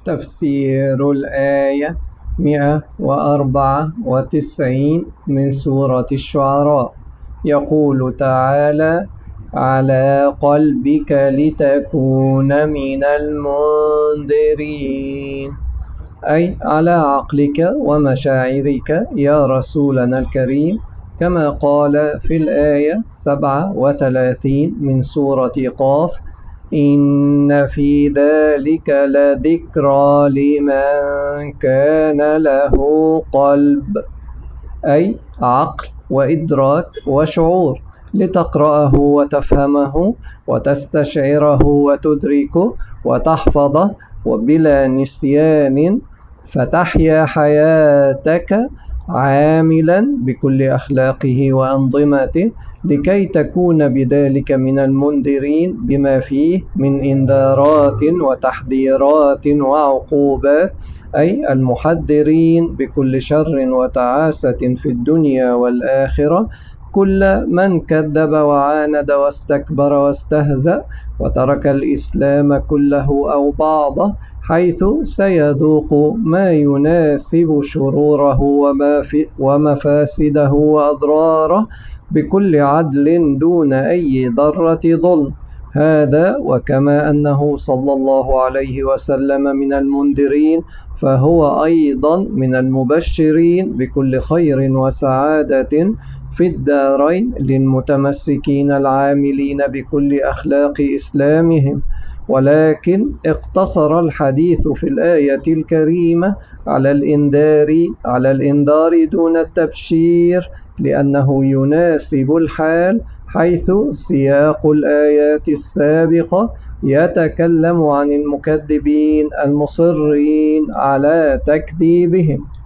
تفسير الآية 194 من سورة الشعراء. يقول تعالى: على قلبك لتكون من المنذرين، أي على عقلك ومشاعرك يا رسولنا الكريم، كما قال في الآية 37 من سورة قاف: إن في ذلك لذكرى لمن كان له قلب، أي عقل وإدراك وشعور، لتقرأه وتفهمه وتستشعره وتدركه وتحفظه وبلا نسيان، فتحيا حياتك عاملا بكل أخلاقه وأنظمته، لكي تكون بذلك من المنذرين بما فيه من إنذارات وتحذيرات وعقوبات، أي المحذرين بكل شر وتعاسة في الدنيا والآخرة كل من كذب وعاند واستكبر واستهزأ وترك الإسلام كله أو بعضه، حيث سيذوق ما يناسب شروره ومفاسده وأضراره بكل عدل دون أي ضرة ظلم. هذا وكما أنه صلى الله عليه وسلم من المنذرين، فهو أيضا من المبشرين بكل خير وسعادة في الدارين للمتمسكين العاملين بكل أخلاق إسلامهم. ولكن اقتصر الحديث في الآية الكريمة على الإنذار دون التبشير، لأنه يناسب الحال، حيث سياق الآيات السابقة يتكلم عن المكذبين المصرين على تكذيبهم.